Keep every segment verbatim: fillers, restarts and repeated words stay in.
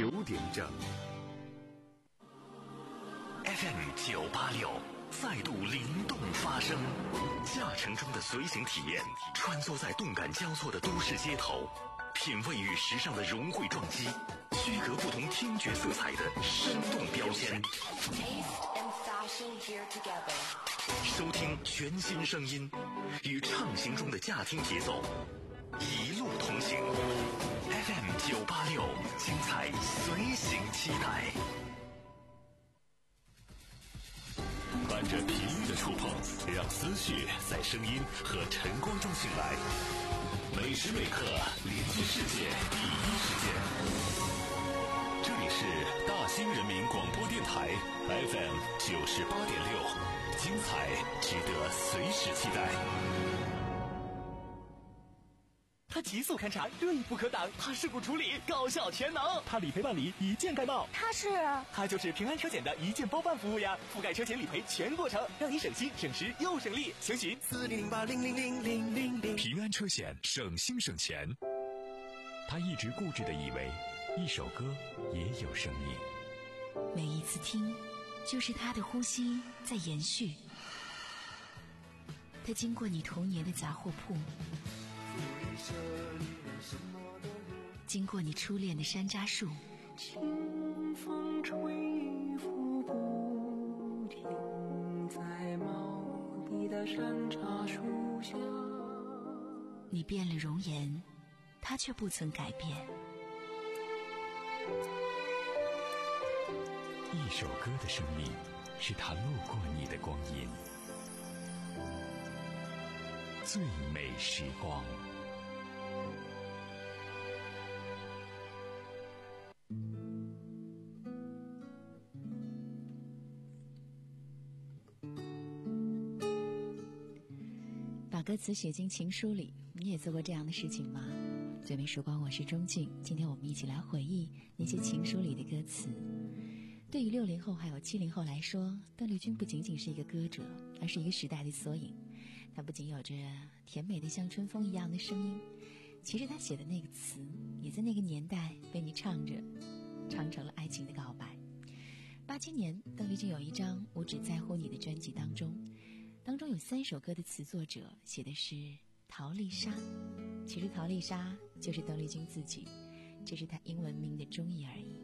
九点整。 F M 九八六再度灵动发声，驾乘中的随行体验，穿梭在动感交错的都市街头，品味与时尚的融汇撞击，区隔不同听觉色彩的生动标签。收听全新声音，与畅行中的驾听节奏，一路同行。F M 九八六，精彩随行期待。伴着频率的触碰，让思绪在声音和晨光中醒来。每时每刻连接世界第一时间。这里是大兴人民广播电台 F M 九十八点六，精彩值得随时期待。 它极速勘察，锐不可挡；它事故处理，高效全能；它理赔办理，一键盖帽。 它是， 它就是平安车险的一键包办服务呀，覆盖车险理赔全过程，让你省心省时又省力。详询四零零八零零零零零零。 平安车险，省心省钱。他一直固执地以为，一首歌也有生命。 每一次听，就是他的呼吸在延续。他经过你童年的杂货铺，经过你初恋的山楂树， 清风吹拂不停，在茂密的山楂树下。 你变了容颜，他却不曾改变。 一首歌的生命，是他路过你的光阴。最美时光。 把歌词写进情书里，你也做过这样的事情吗？最美时光，我是钟静，今天我们一起来回忆那些情书里的歌词。对于六零后还有七零后来说，邓丽君不仅仅是一个歌者，而是一个时代的缩影。她不仅有着甜美的像春风一样的声音，其实她写的那个词也在那个年代被你唱着，唱成了爱情的告白。八七年，邓丽君有一张《我只在乎你》的专辑当中，当中有三首歌的词作者写的是陶丽莎。其实陶丽莎就是邓丽君自己，这是她英文名的中译而已。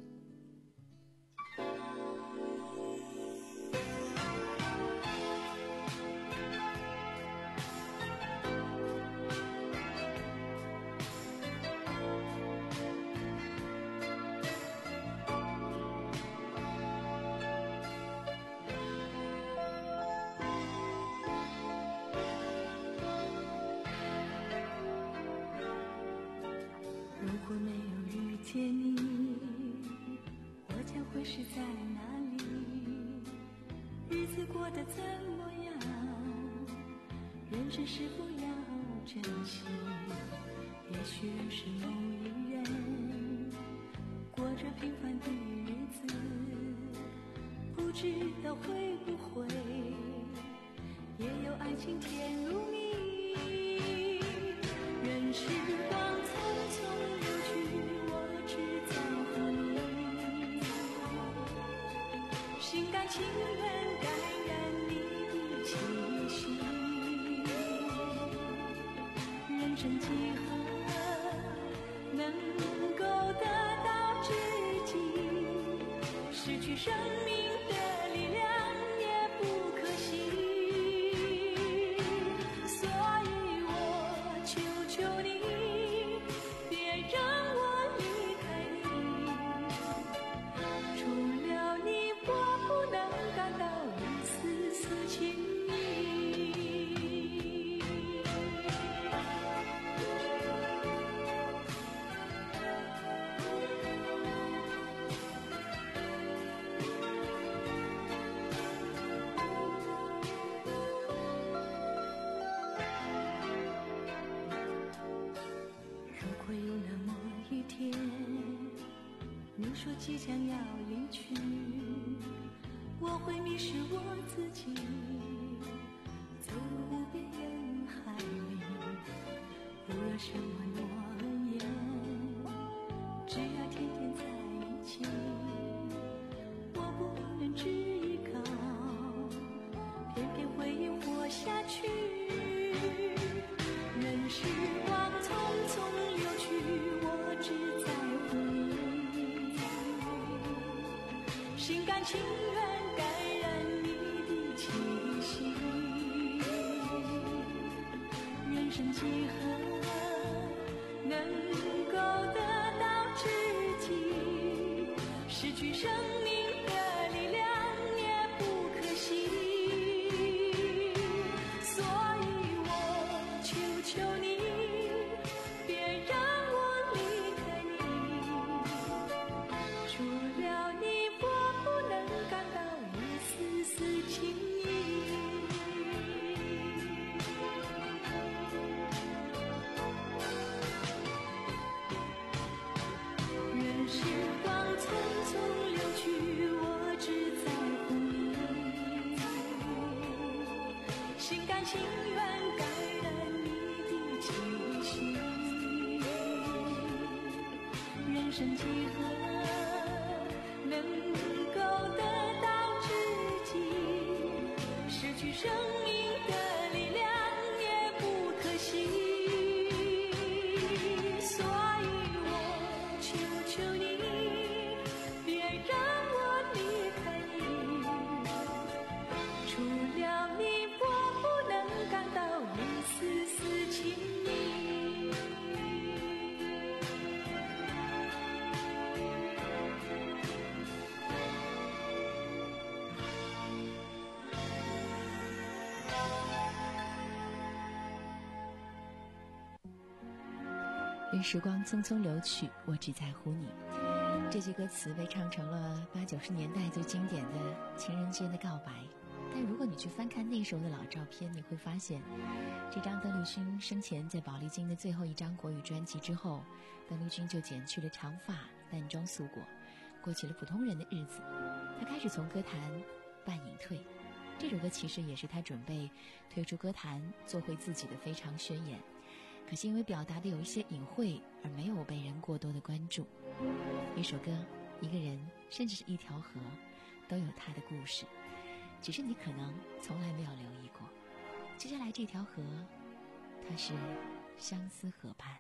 如果没有遇见你，我将会是在哪里？日子过得怎么样？人生是否要珍惜？也许认识某一人，过着平凡的日子，不知道会不会也有爱情甜如蜜。任时光匆匆流去，我只在乎你，心甘情愿感染你的气息。人生几何能够得到知己，失去生命的力量也不可惜。所以我求求你，别让我离开你，除了你我不能感到一丝丝情意。如果有那么一天，你说即将要离去，我会迷失我自己，走入无边人海里，不要什么诺言，只要天天在一起。 感情愿感染你的气息，人生几何能够得到知己，失去生命的力量也不可惜，所以我求求你别让我离开你，除了你我不能感到一丝丝情意。任时光匆匆流去，我只在乎你，心甘情愿感染你的气息，人生几何能够得到知己，失去生命的力量也不可惜，所以我求求你别让我离开你，除了你我不能感到一丝丝情意。 任时光匆匆流去，我只在乎你。这句歌词被唱成了八九十年代最经典的情人间的告白。但如果你去翻看那时候的老照片，你会发现，这张邓丽君生前在宝丽金的最后一张国语专辑之后，邓丽君就剪去了长发，淡妆素裹，过起了普通人的日子。她开始从歌坛半隐退。这首歌其实也是她准备退出歌坛，做回自己的非常宣言。可惜因为表达的有一些隐晦，而没有被人过多的关注。一首歌，一个人，甚至是一条河，都有它的故事，只是你可能从来没有留意过。接下来这条河，它是相思河畔。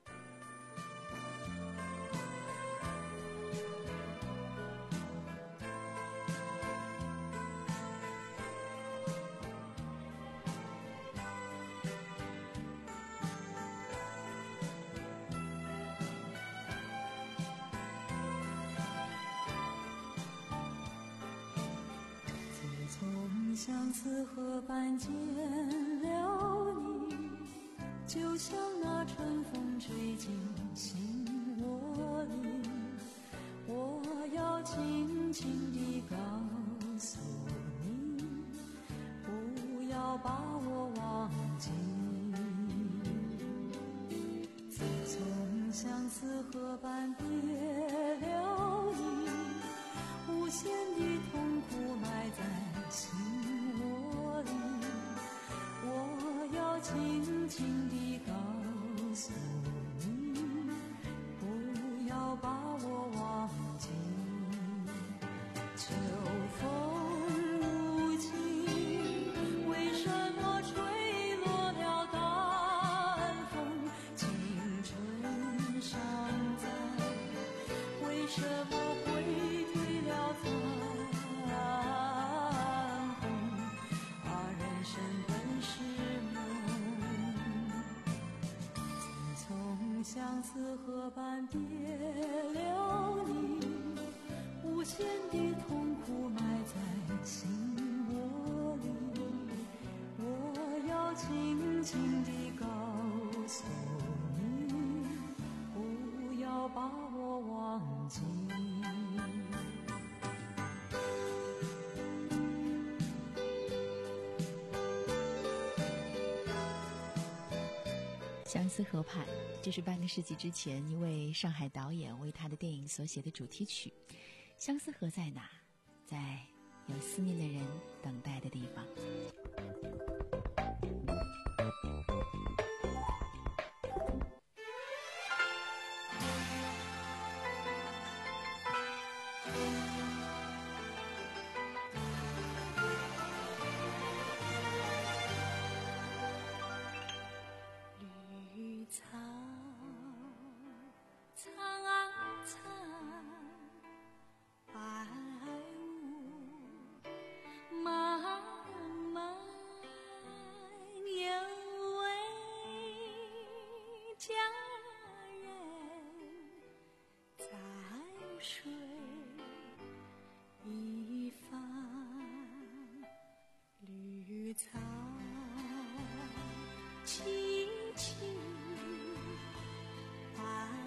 相思河畔见了你，就像那春风吹进心窝里，我要轻轻地告诉你，不要把我忘记。自从相思河畔别了你，无限的痛苦埋在心窝里，我要轻轻地告诉你，不要把我忘记。秋风无情，为什么吹落了淡风？青春尚在，为什么会褪了残红？啊，人生本是梦，自从相思河畔别了你，无限的痛苦埋在心窝里，我要轻轻地告诉你，不要把我忘记。 相思河畔，这是半个世纪之前一位上海导演为他的电影所写的主题曲。相思河在哪？在有思念的人等待的地方。 绿草苍苍，白雾水一方，绿草萋萋，花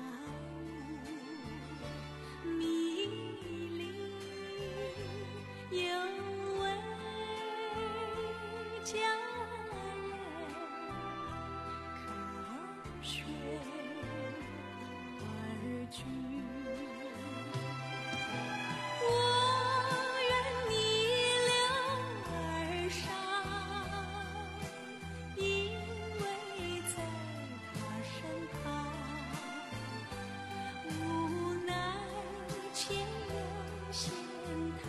雾迷离，有位佳人靠水而居。我愿逆流而上，因为在他身旁，无奈前有险滩，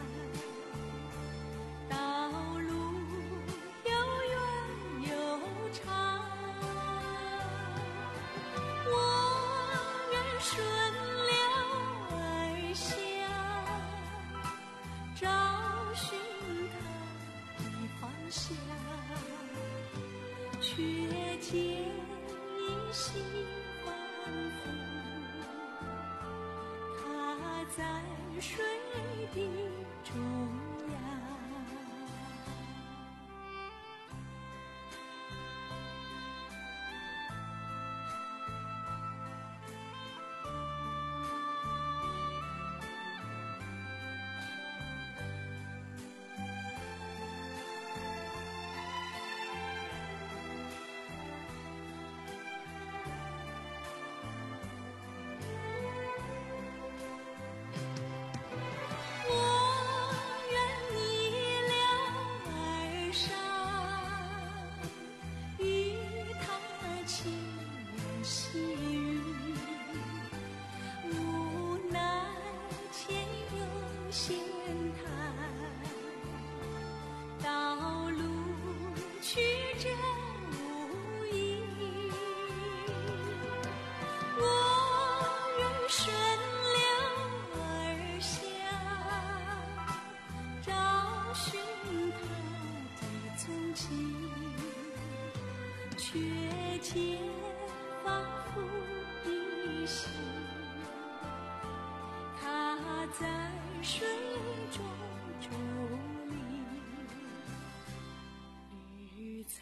道路又远又长，我愿顺流而下，找寻他的方向，却见依稀仿佛他在水的中央。我愿逆流而上，与他轻言细语，无奈前有险滩，道路曲折无依，我愿顺流而下，找寻他的踪迹，却见仿佛依稀他在水中伫立，绿草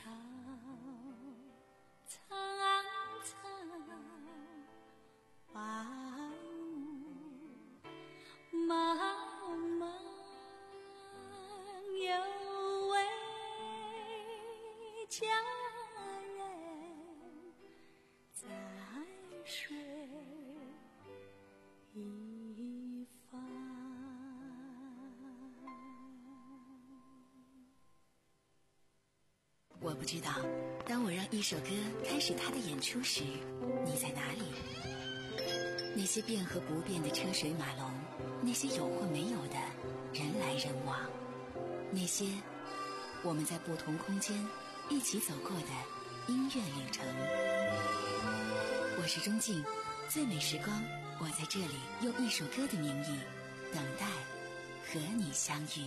苍苍，花雾茫茫，有位佳人在水一方。 我不知道，当我让一首歌开始它的演出时，你在哪里？那些变和不变的车水马龙，那些有或没有的人来人往，那些我们在不同空间一起走过的音乐旅程。我是钟静，最美时光，我在这里用一首歌的名义等待和你相遇。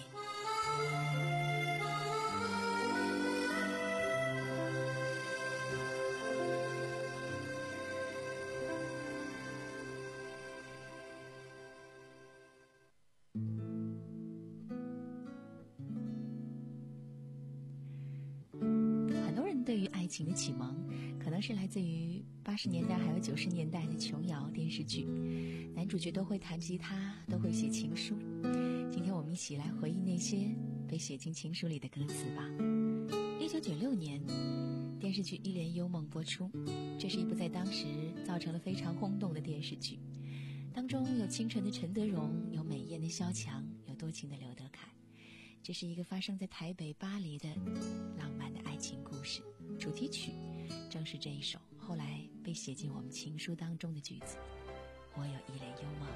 对于爱情的启蒙，可能是来自于八十年代还有九十年代的琼瑶电视剧，男主角都会弹吉他，都会写情书。今天我们一起来回忆那些被写进情书里的歌词吧。一九九六年，电视剧《一帘幽梦》播出，这是一部在当时造成了非常轰动的电视剧，当中有清纯的陈德容，有美艳的萧蔷，有多情的刘德凯。这是一个发生在台北巴黎的浪漫的爱情故事，主题曲正是这一首后来被写进我们情书当中的句子，我有一帘幽梦。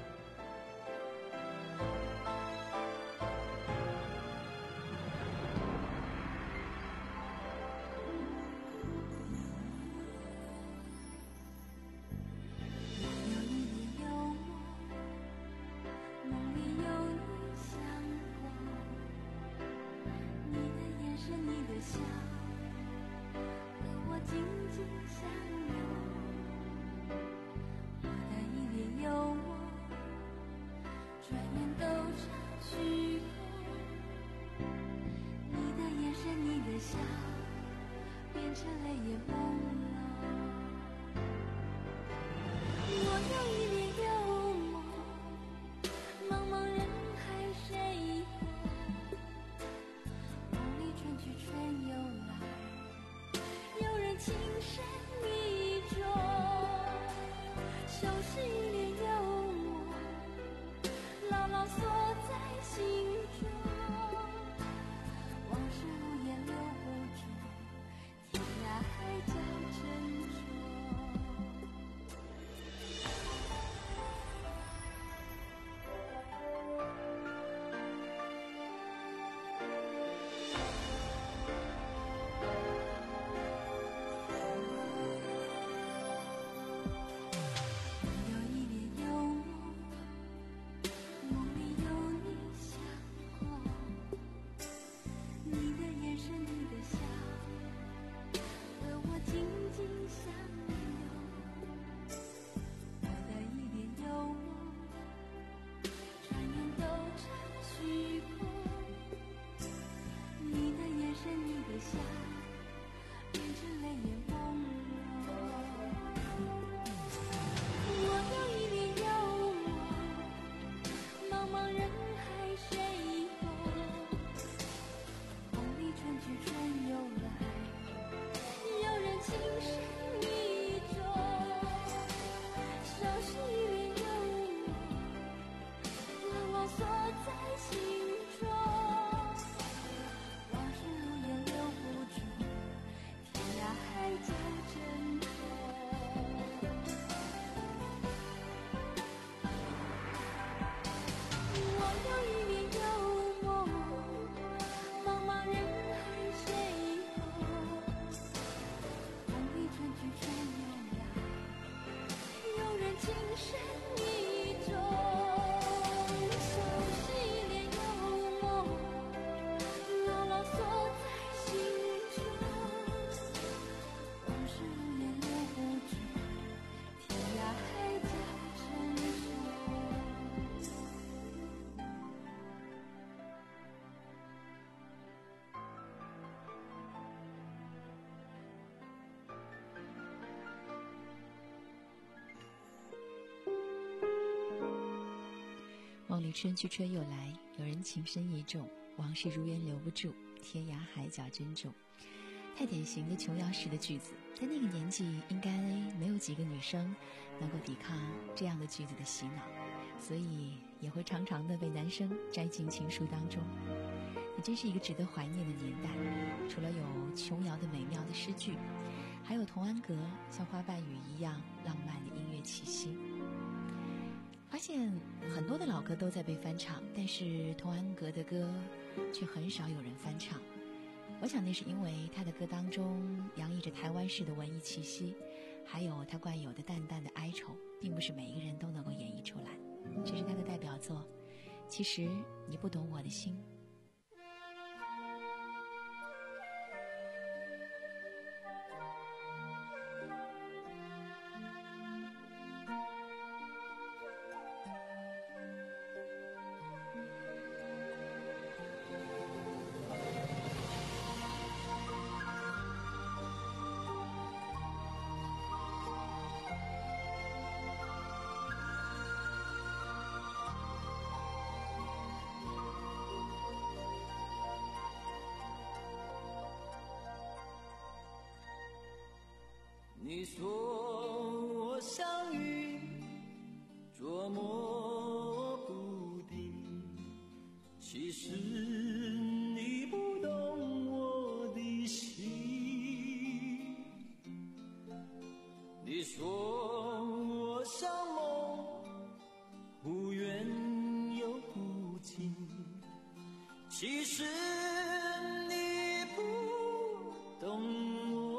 我转眼都成虚空。你的眼神，你的笑，变成泪眼朦胧。我有一帘幽梦，茫茫人海谁红？梦里春去春又来，有人情深意重。像是一帘幽梦，牢牢锁在心中。往事如烟留不住，天涯海角珍重。 梦里春去春又来，有人情深意重，往事如烟留不住，天涯海角珍重。太典型的琼瑶式的句子，在那个年纪应该没有几个女生能够抵抗这样的句子的洗脑，所以也会常常的被男生摘进情书当中。也真是一个值得怀念的年代，除了有琼瑶的美妙的诗句，还有童安格像花瓣雨一样浪漫的音乐气息。发现很多的老歌都在被翻唱，但是童安格的歌却很少有人翻唱。我想那是因为他的歌当中洋溢着台湾式的文艺气息，还有他惯有的淡淡的哀愁，并不是每一个人都能够演绎出来。这是他的代表作，其实你不懂我的心。 你说我相遇捉摸不定，其实你不懂我的心。你说我像梦，忽远又忽近，其实你不懂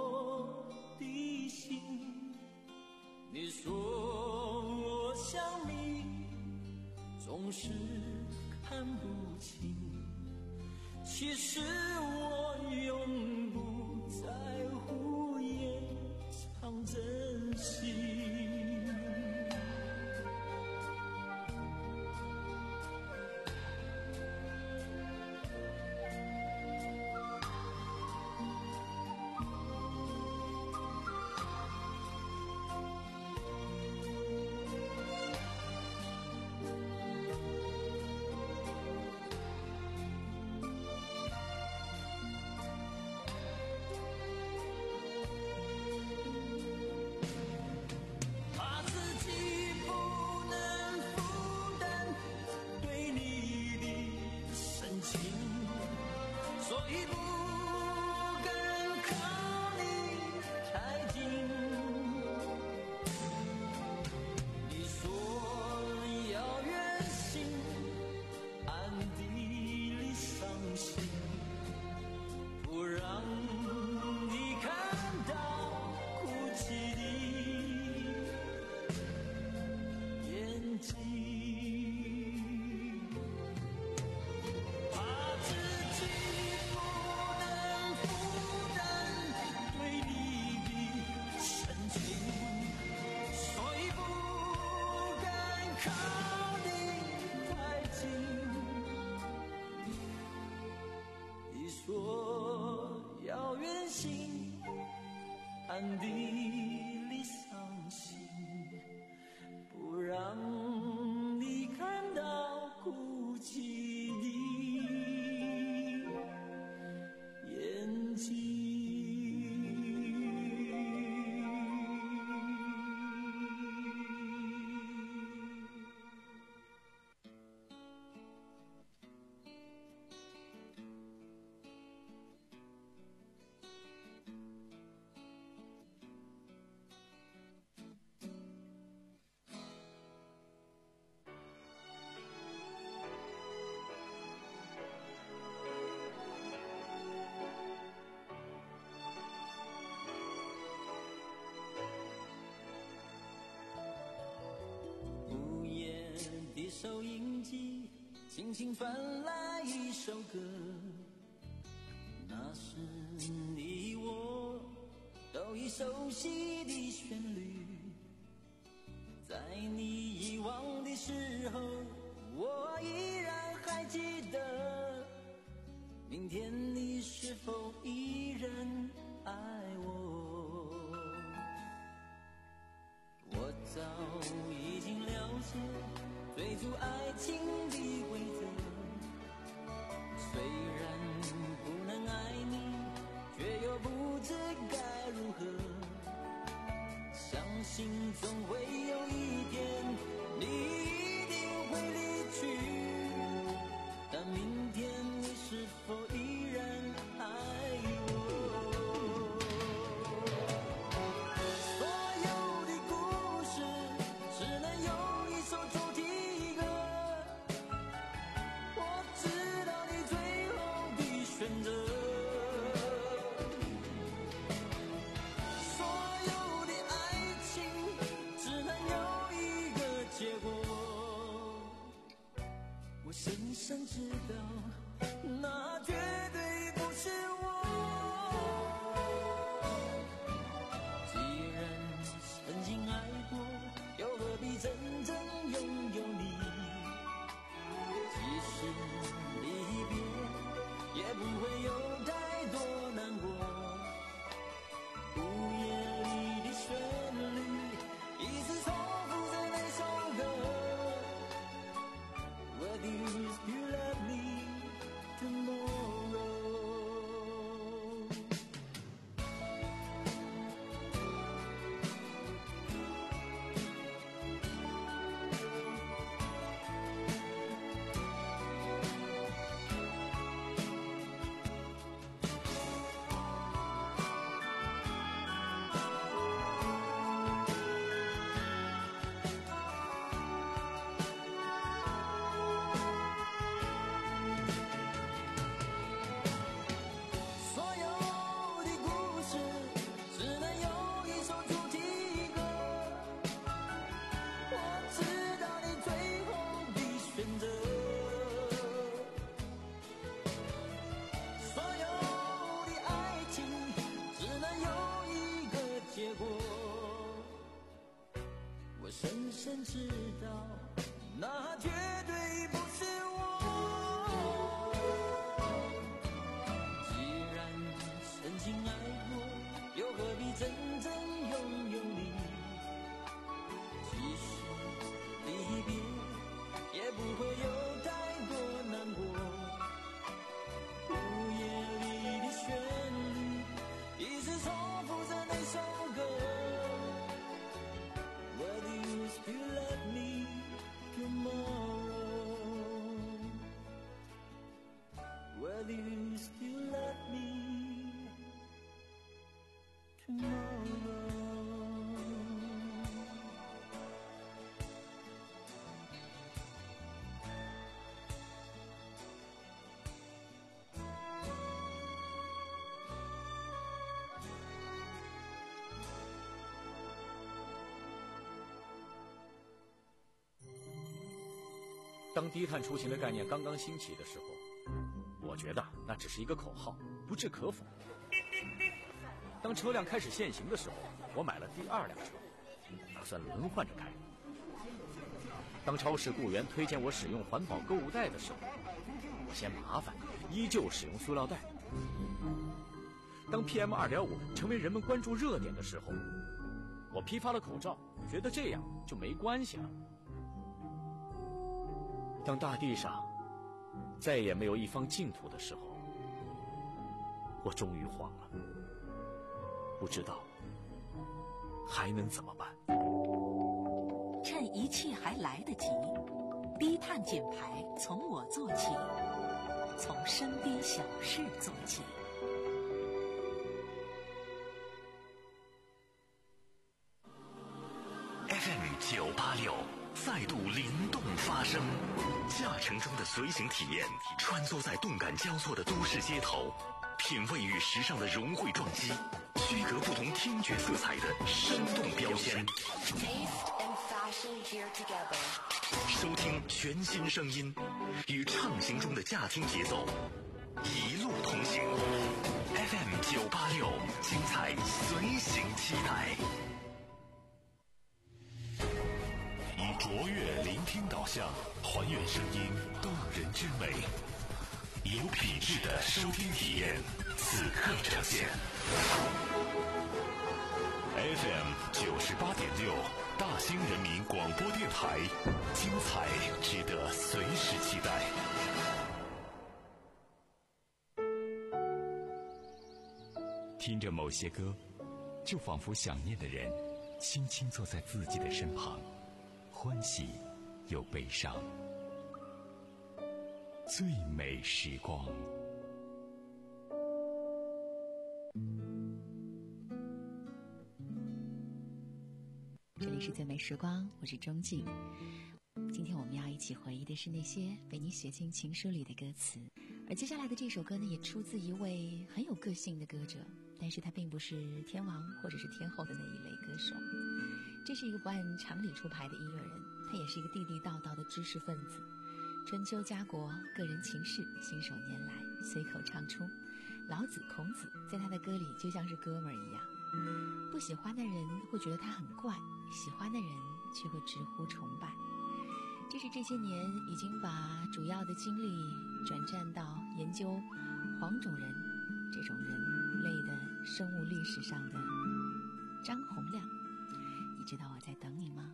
你说我像你，总是看不清，其实我永不在乎掩藏真心。 收音机，轻轻传来一首歌，那是你我都已熟悉的旋律。在你遗忘的时候，我依然还记得，明天你是否依然爱我？我早已经了解追逐爱情的规则，虽然不能爱你，却又不知该如何。相信总会有一天，你一定会离去，但明天你是否依然爱我？所有的故事只能有一首主题歌，我知道你最后的选择。所有的爱情只能有一个结果，我深深知道那绝对不是我。既然曾经爱过，又何必真正拥有你？即使离别，也不会有太多难过。午夜里的旋律一直重复着那首歌， Where do you still love me tomorrow？ 所有的故事只能有一首主题歌，我知道你最后的选择。所有的爱情只能有一个结果，我深深知道那绝对不是我。既然曾经爱过，又何必真正拥有你？即使离别，也不会有太多难过。午夜里的旋律一直重复着那首歌， Where do you still love me tomorrow? Where do you still love me tomorrow? 当低碳出行的概念刚刚兴起的时候，我觉得那只是一个口号，不置可否。当车辆开始限行的时候，我买了第二辆车，打算轮换着开。当超市雇员推荐我使用环保购物袋的时候，我嫌麻烦，依旧使用塑料袋。当 P M 二点五 成为人们关注热点的时候，我批发了口罩，觉得这样就没关系了。当大地上再也没有一方净土的时候，我终于慌了，不知道还能怎么办。 趁一切还来得及，低碳减排从我做起，从身边小事做起。 F M 九八六再度灵动发声，驾乘中的随行体验，穿梭在动感交错的都市街头，品味与时尚的融汇撞击，区隔不同听觉色彩的生动标签。 收听全新声音，与畅行中的驾听节奏一路同行。F M 九八六，精彩随行期待。以卓越聆听导向，还原声音动人之美，有品质的收听体验，此刻呈现。F M 九十八点六，大兴人民广播电台，精彩值得随时期待。 听着某些歌，就仿佛想念的人轻轻坐在自己的身旁，欢喜又悲伤。最美时光。 这里是最美时光，我是钟静。今天我们要一起回忆的是那些被你写进情书里的歌词，而接下来的这首歌呢，也出自一位很有个性的歌者，但是他并不是天王或者是天后的那一类歌手。这是一个不按常理出牌的音乐人，他也是一个地地道道的知识分子。春秋家国，个人情事，信手拈来，随口唱出。老子、孔子在他的歌里就像是哥们儿一样。不喜欢的人会觉得他很怪，喜欢的人却会直呼崇拜。这是这些年已经把主要的精力转战到研究黄种人这种人类的生物历史上的张洪亮。你知道我在等你吗？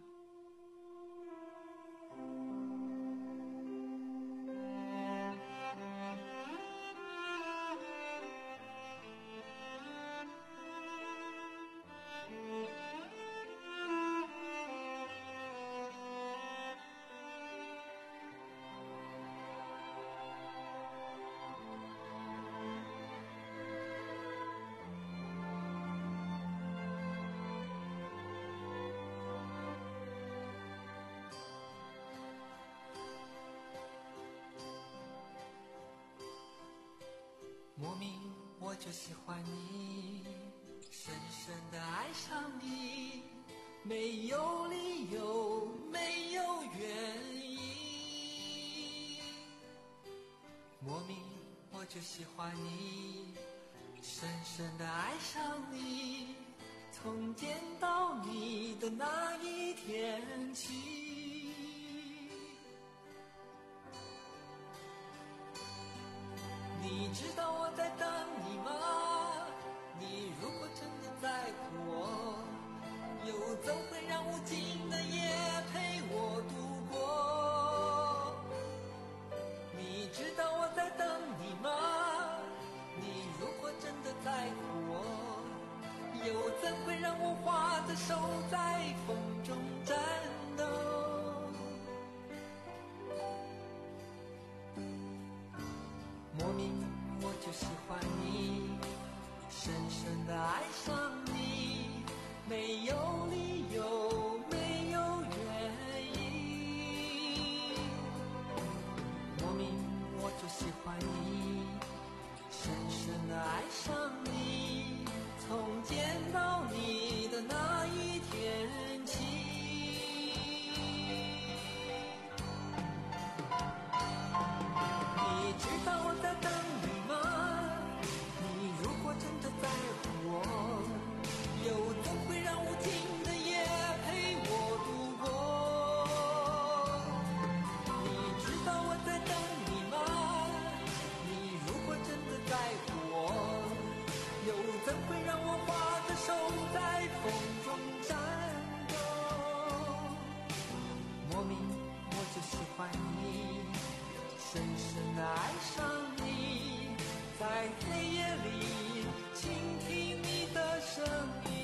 莫名我就喜欢你，深深地爱上你，没有理由，没有原因。莫名我就喜欢你，深深地爱上你，从见到你的那一天起。你知道我在等你吗？你如果真的在乎我，又怎会让无尽的夜陪我度过？你知道我在等你吗？你如果真的在乎我，又怎会让我花着手在风中战斗？莫名我就喜欢你，深深地爱上你，没有理由，没有原因。莫名我就喜欢你，深深地爱上你，从见到你的那一天起。你知道我在等你吗？你如果真的在乎我，又怎会让无尽的夜陪我度过？你知道我在等你吗？你如果真的在乎我，又怎会让我花着手在风中战斗？莫名我就喜欢你，深深地爱上你，在黑夜里倾听你的声音。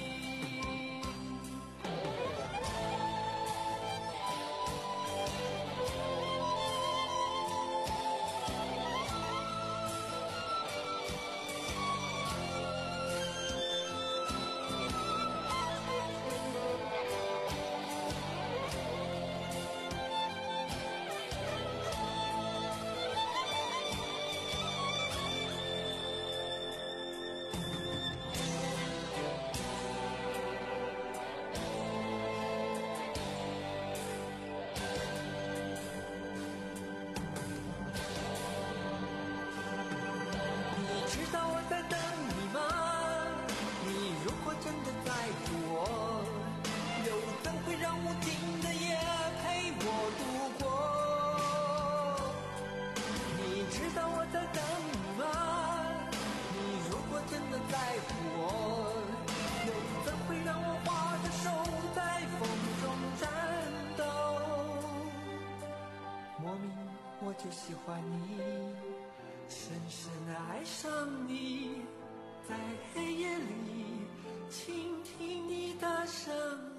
我就喜欢你，深深地爱上你，在黑夜里倾听你的声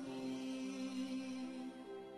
音。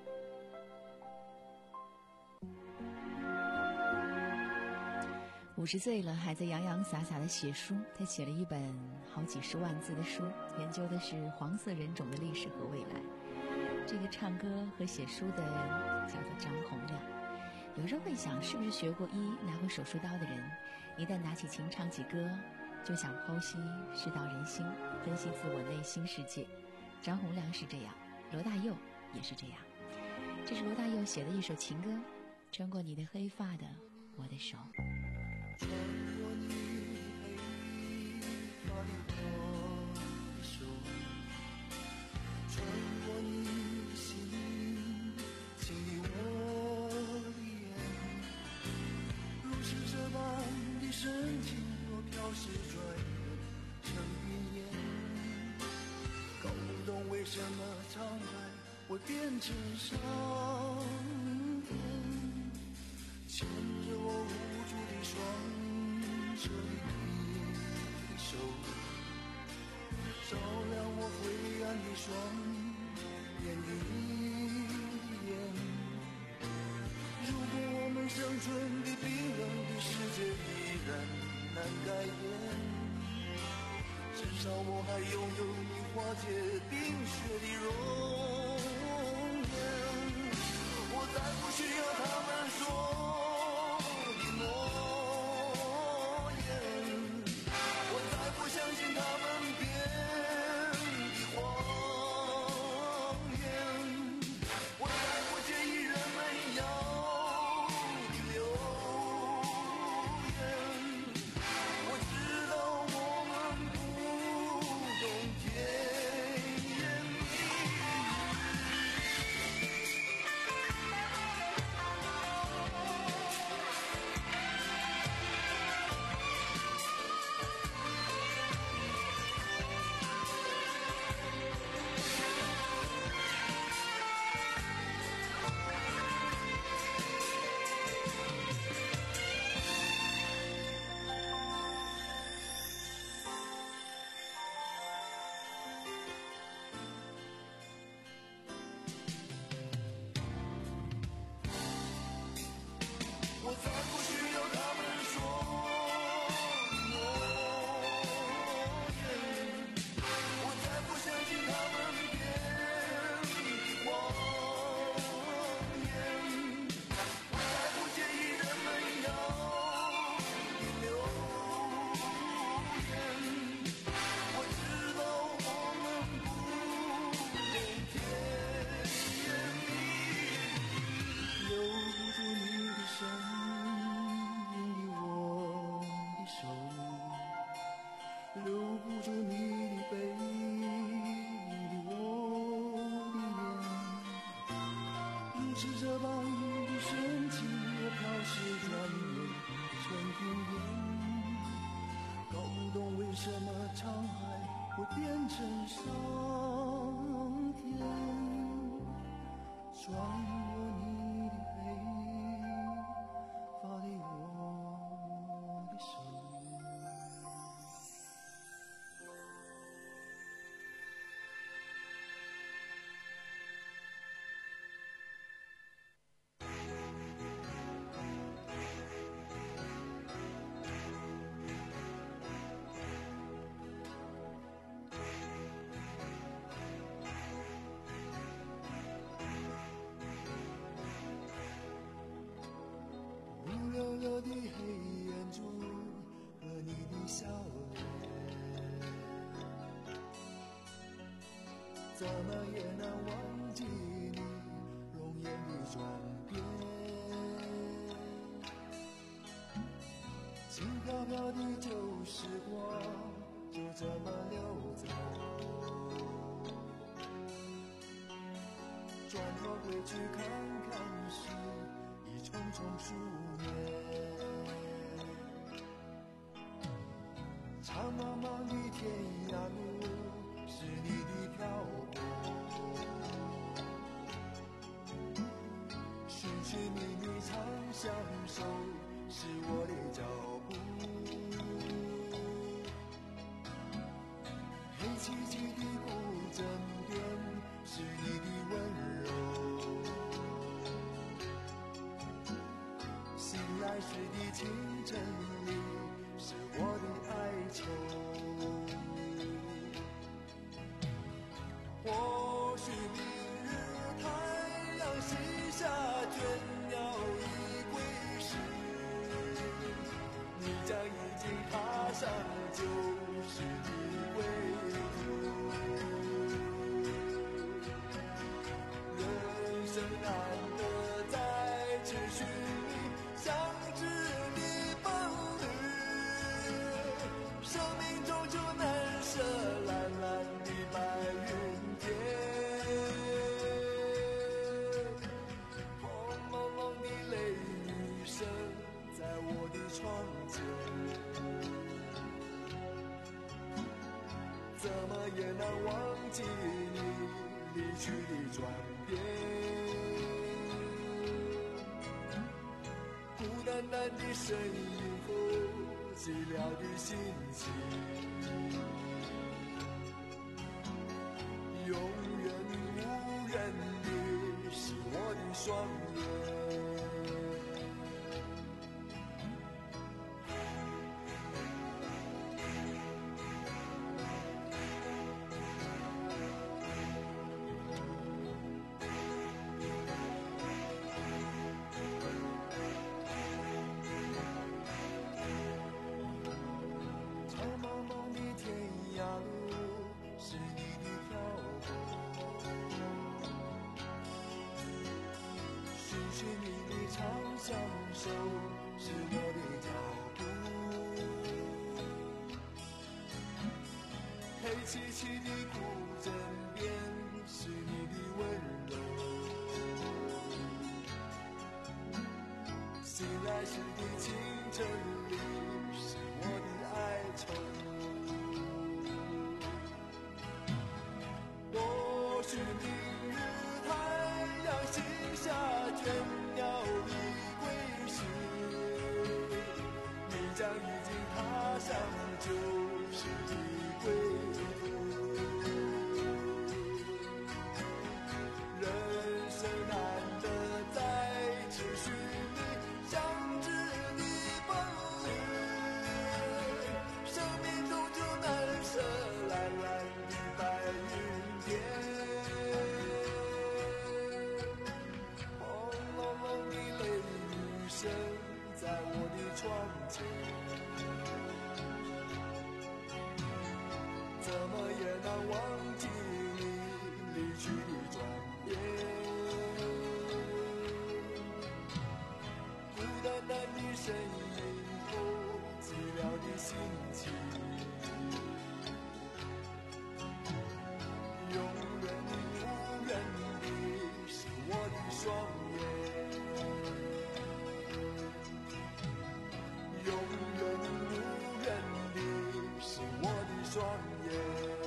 五十岁了，还在洋洋洒洒地写书。他写了一本好几十万字的书，研究的是黄色人种的历史和未来。这个唱歌和写书的人叫做张洪亮。有人会想，是不是学过医、拿过手术刀的人，一旦拿起琴唱起歌，就想剖析世道人心，分析自我内心世界？张洪亮是这样，罗大佑也是这样。这是罗大佑写的一首情歌，穿过你的黑发的我的手。 穿过你黑发的我的手，穿过你的心，经历我的眼，如是这般的深情，若飘逝转眼成云烟，搞不懂为什么沧海会变成桑田，牵着我无助的双手里的手，照亮我灰暗的双眼的眼。如果我们生存的冰冷的世界依然难改变，至少我还拥有你化解冰雪的容颜。我再不需要他们说的诺言，我再不相信他们编的谎言，我再不介意人们要的流言。我知道我们不懂甜言蜜我再不需要他们说的诺言，我再不相信他们编的谎言，我再不介意人们要的流言。我知道我们不懂甜言蜜语，留不住你的身影的我的手，留不住你的背影的我的眼。如此这般的深情，若飘逝转眼成云烟，搞不懂为什么沧海会变成桑田，穿过你的黑发的我的手。乌溜溜的黑眼珠和你的笑脸，怎么也难忘记你容颜的转变。轻飘飘的旧时光就这么溜走，转头回去看看时，已匆匆数年。长茫茫的天涯路，是你的漂泊，寻寻觅觅长是我的脚步，黑漆漆的古镇边是你的温柔，醒来时的清晨里是我的哀愁。或许明日太阳西下，倦鸟已归时，你将已经踏上旧时的归途。人生难得在持续里相知的伴侣，生命终究难舍蓝蓝的白云天。轰隆隆的雷雨声在我的窗前，怎么也难忘记你离去的转变。孤单单的身影后寂寥的心情，永远无人的是我的双眼。长茫茫的天涯路是你的漂泊，寻寻觅觅长相守是我的脚步，黑漆漆的古镇边是你的温柔，醒来时的清晨里是我的哀愁。或许明日太阳西下，倦鸟已归时，你将已经踏上旧时的归途。人生难得在持续里相知的伴侣，生命终究难舍蓝蓝的白云天。轰隆隆的雷雨声在我的窗前，怎么也难忘记你离去的转变。孤单单的身影后寂寥的心情，永远无人的是我的双眼，永远无人的是我的双眼。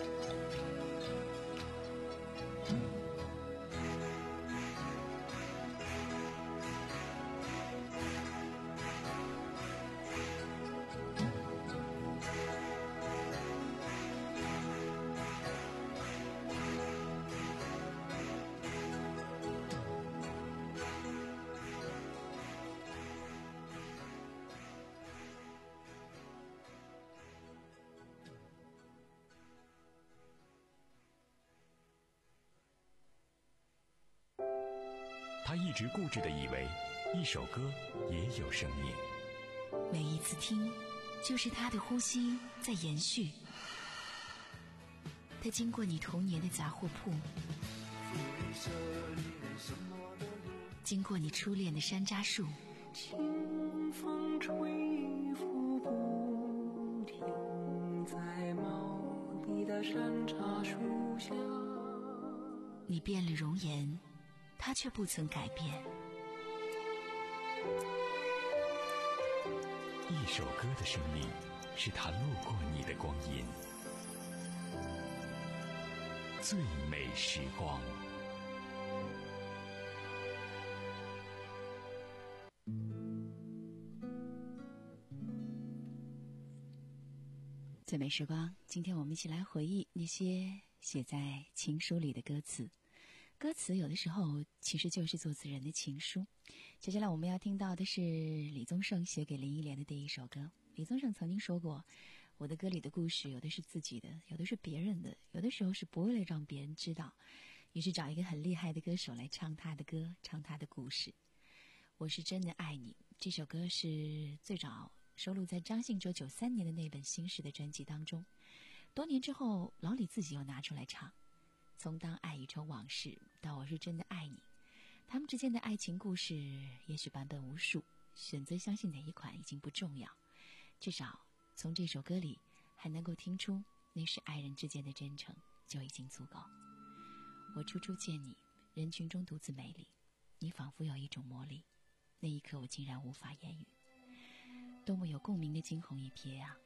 他一直固执地以为一首歌也有生命， 每一次听就是他的呼吸在延续。他经过你童年的杂货铺，经过你初恋的山楂树， 清风吹拂不停，在茂密的山楂树下。 你变了容颜，他却不曾改变。 一首歌的生命是他路过你的光阴，最美时光。 最美时光，今天我们一起来回忆那些写在情书里的歌词。歌词有的时候其实就是作词人的情书。接下来我们要听到的是李宗盛写给林忆莲的第一首歌。李宗盛曾经说过，我的歌里的故事有的是自己的，有的是别人的，有的时候是不为了让别人知道，于是找一个很厉害的歌手来唱他的歌，唱他的故事。我是真的爱你，这首歌是最早收录在张信哲九三年的那本新诗的专辑当中。多年之后，老李自己又拿出来唱，从当爱已成往事到我是真的爱你，他们之间的爱情故事也许版本无数，选择相信哪一款已经不重要，至少从这首歌里还能够听出那是爱人之间的真诚，就已经足够。我初初见你，人群中独自美丽，你仿佛有一种魔力，那一刻我竟然无法言语，多么有共鸣的惊鸿一瞥啊！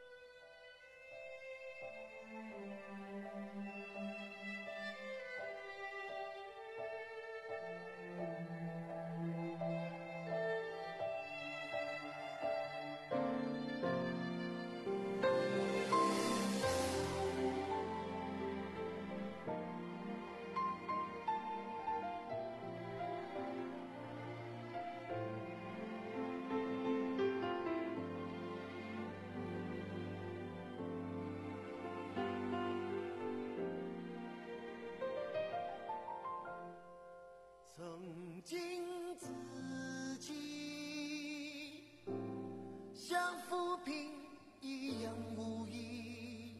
曾经自己像浮萍一样无依，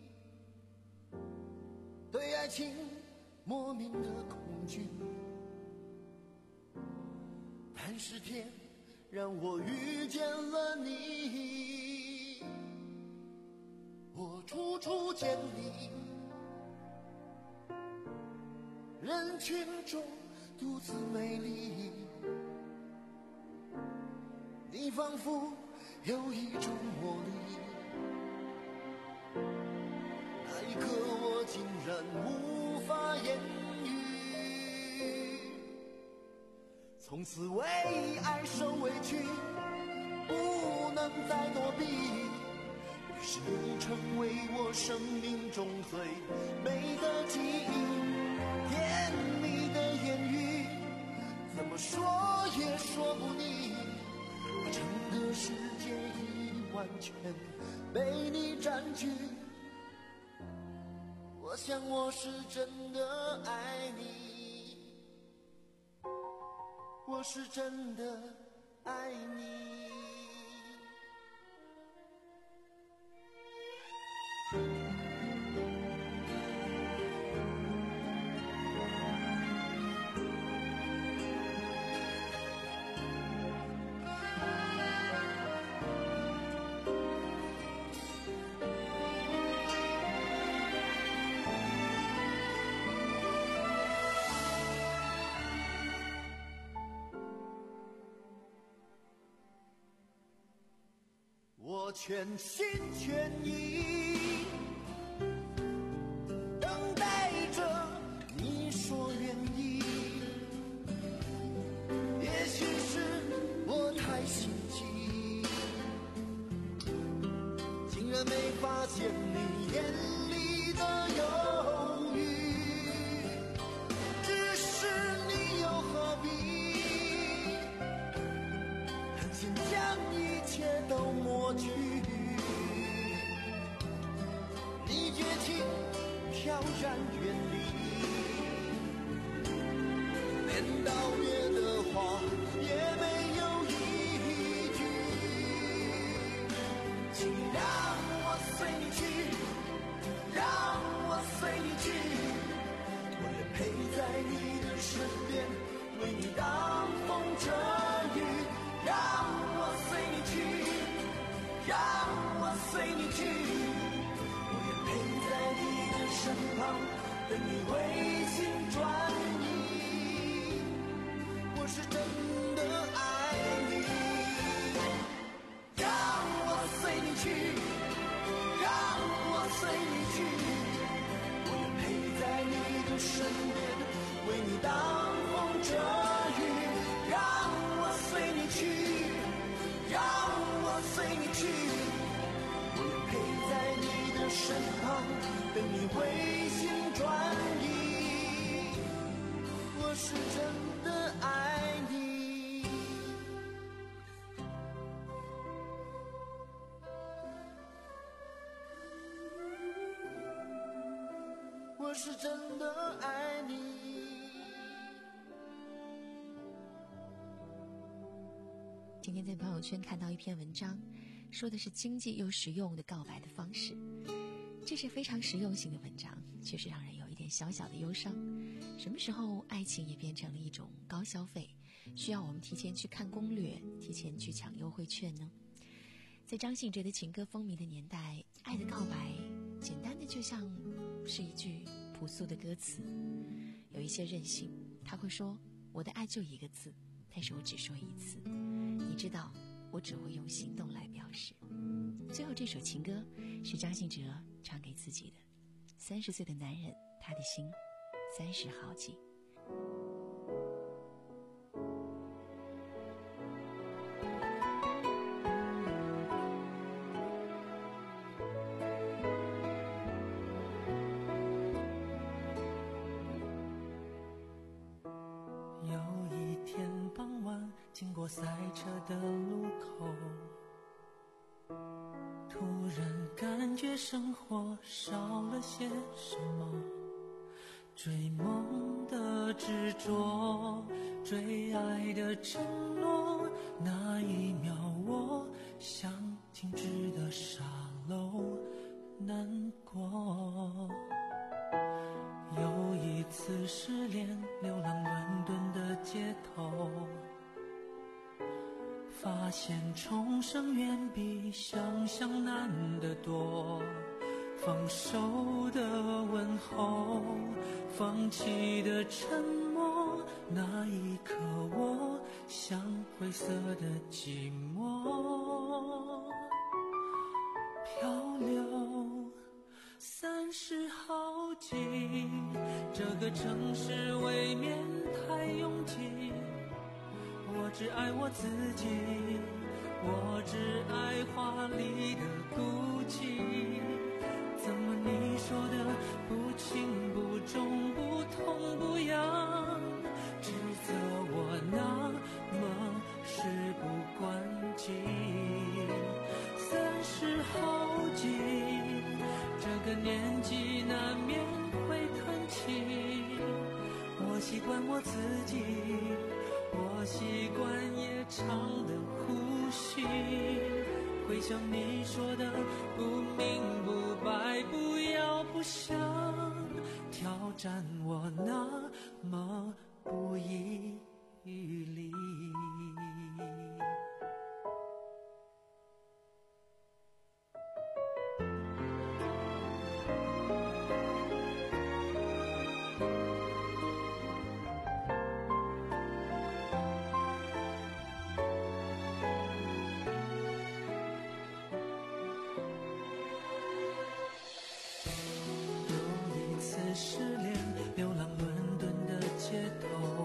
对爱情莫名的恐惧，但是天让我遇见了你，我处处见你，人群中独自美丽，你仿佛有一种魔力，那一刻我竟然无法言语，从此为爱受委屈，不能再躲避，于是你成为我生命中最美的记忆，甜蜜的言语怎么说也说不腻，整个世界已完全被你占据，我想我是真的爱你，我是真的爱你。我全心全意等待着你说愿意，也许是我太心急，竟然没发现你眼里的犹豫，只是你又何必狠心将一切都抹去，你绝情飘然远离，连道别的话也没有一句，请让我随你去，让我随你去，我愿陪在你的身边，为你挡风遮雨，让我随你去，让我随你去，我愿陪在你的身旁，等你回心转意，我是真的爱你，让我随你去，让我随你去，我愿陪在你的身边，为你挡风遮雨，让我随你去，让我随你去，我愿陪在你的身旁，等你回心转意，我是真的爱你。我是真的爱你。 今天在朋友圈看到一篇文章，说的是经济又实用的告白的方式。这是非常实用性的文章，确实让人有一点小小的忧伤。什么时候爱情也变成了一种高消费，需要我们提前去看攻略，提前去抢优惠券呢？在张信哲的情歌风靡的年代，爱的告白简单的就像是一句朴素的歌词，有一些任性，他会说我的爱就一个字，但是我只说一次，你知道我只会用行动来表示。最后这首情歌是张信哲唱给自己的，三十岁的男人，他的心三十好几。 有一天傍晚，经过赛车的路口，突然感觉生活少了些什么，追梦的执着，追爱的承诺，那一秒我像静止的沙漏，难过。有一次失恋，流浪伦敦的街头，发现重生远比想象难得多。放手的问候，放弃的沉默，那一刻我像灰色的寂寞。漂流三十好几，这个城市未免太拥挤，我只爱我自己，我只爱华丽的孤寂。怎么你说的不轻不重不痛不痒，指责我那么事不关己。三十好几，这个年纪难免会叹气，我习惯我自己，我习惯夜长的呼吸，会像你说的不明不白，不要不想挑战我那么不遗余力。失恋，流浪伦敦的街头，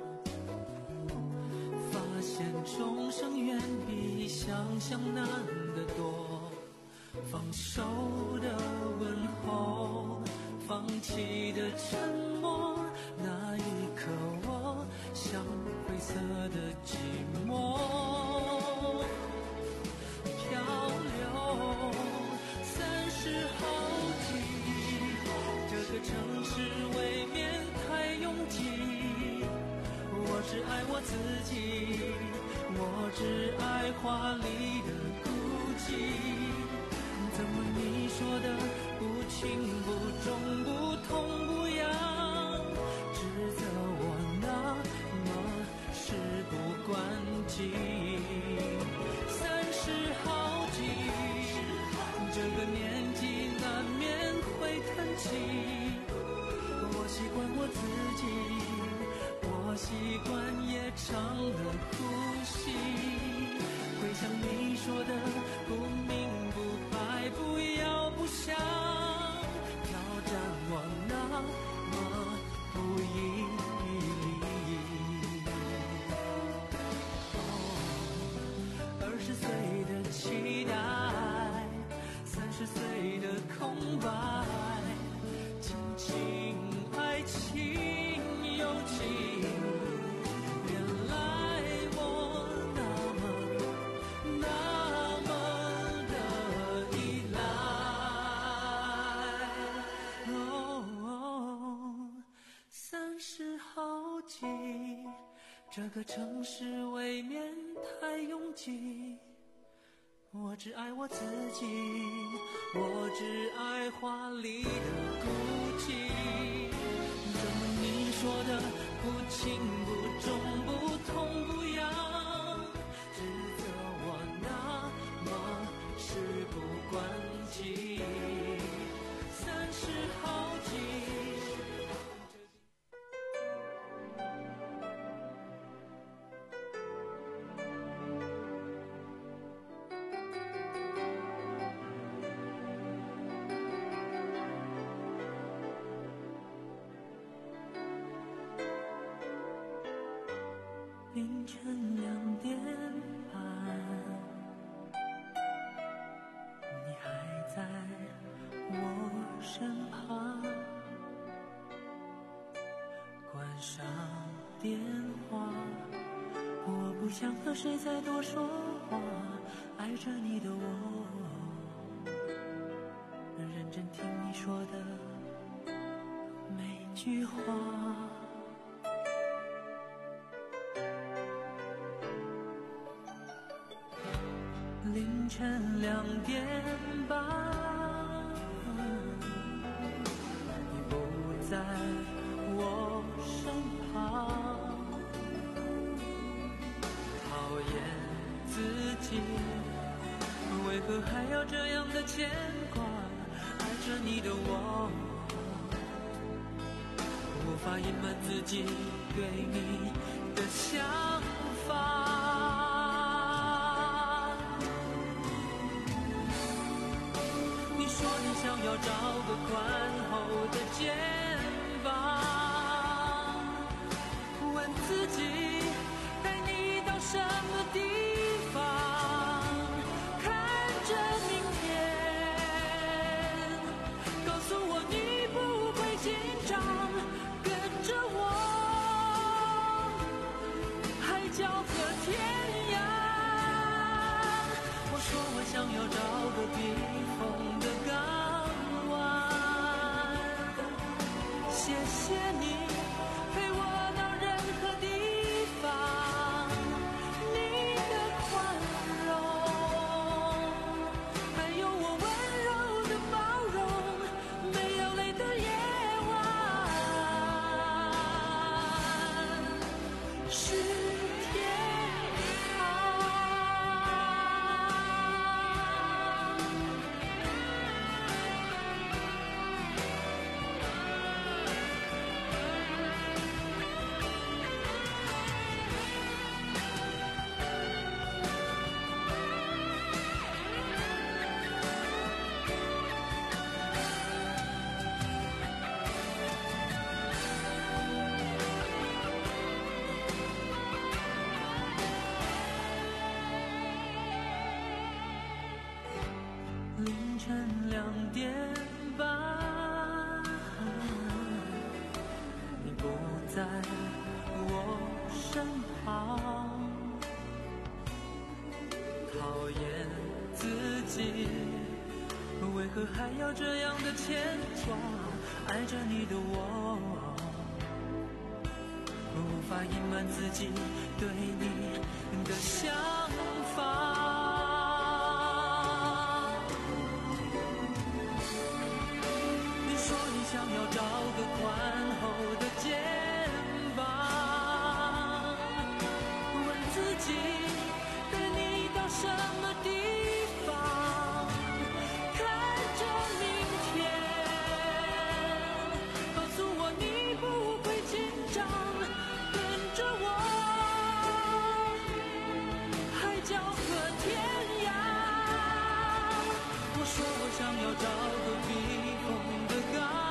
发现重生远比想象难得多。放手的问候，放弃的沉默，那一刻我像灰色的寂寞。漂流三十好几，这个城市未免太拥挤，我只爱我自己，我只爱华丽的孤寂。怎么你说的不轻不重不痛不痒，指责我那么事不关己。三十好几，这个年纪难免会叹气，我习惯我自己，我习惯夜长的呼吸，会像你说的不明不白，不要不想挑战我那么不遗余力。二十岁的期待，三十岁的空这个城市未免太拥挤，我只爱我自己，我只爱华丽的孤寂。怎么你说的不轻不重不痛不痒，指责我那么事不关己，三十好几。凌晨两点半，你还在我身旁，关上电话，我不想和谁再多说话，爱着你的我，认真听你说的每句话。凌晨两点半，你不在我身旁，讨厌自己，为何还要这样的牵挂？爱着你的我，无法隐瞒自己对你的想法。说你想要找个宽厚的肩膀，问自己带你到什么地方，看着明天，告诉我你不会紧张，跟着我海角和天涯。我说我想要找个避风的港湾，谢谢你陪我到任何地方，你的宽容，还有我温柔的包容，没有泪的夜晚是天凌晨两点半，你不在我身旁，讨厌自己，为何还要这样的牵挂？爱着你的我，无法隐瞒自己对你的想法。想要找个宽厚的肩膀，问自己带你到什么地方，看着明天，告诉我你不会紧张，跟着我海角和天涯。我说我想要找个避风的港，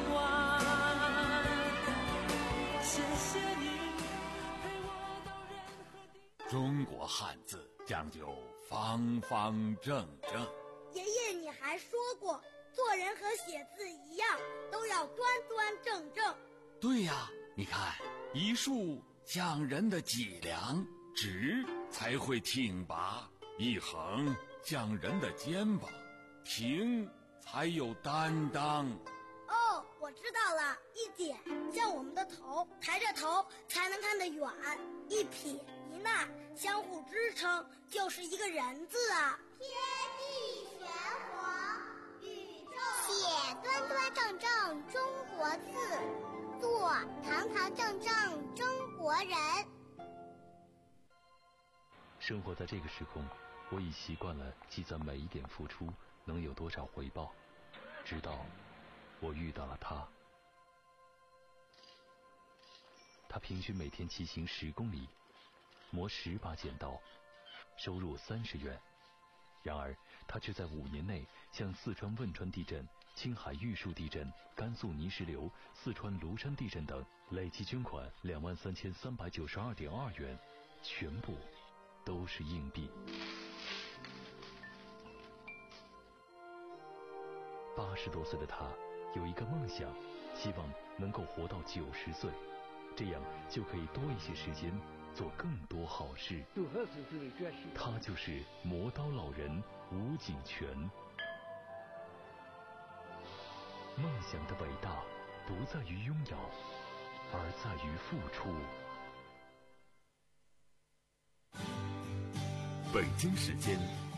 中国汉字讲究方方正正。 爷爷，你还说过，做人和写字一样，都要端端正正。 对呀，你看，一竖讲人的脊梁，直才会挺拔；一横讲人的肩膀，平才有担当。 哦，我知道了，一剪。 像我们的头，抬着头才能看得远，一撇一捺相互支撑，就是一个人字啊。 天地玄黄，宇宙写端端正正中国字，做堂堂正正中国人。 生活在这个时空，我已习惯了计算每一点付出能有多少回报，直到我遇到了他。他平均每天骑行十公里，磨十把剪刀，收入三十元。然而他却在五年内向四川汶川地震、青海玉树地震、甘肃泥石流、四川庐山地震等累计捐款两万三千三百九十二点二元，全部都是硬币。八十多岁的他有一个梦想，希望能够活到九十岁，这样就可以多一些时间做更多好事。他就是磨刀老人吴景全。梦想的伟大不在于拥有，而在于付出。 北京时间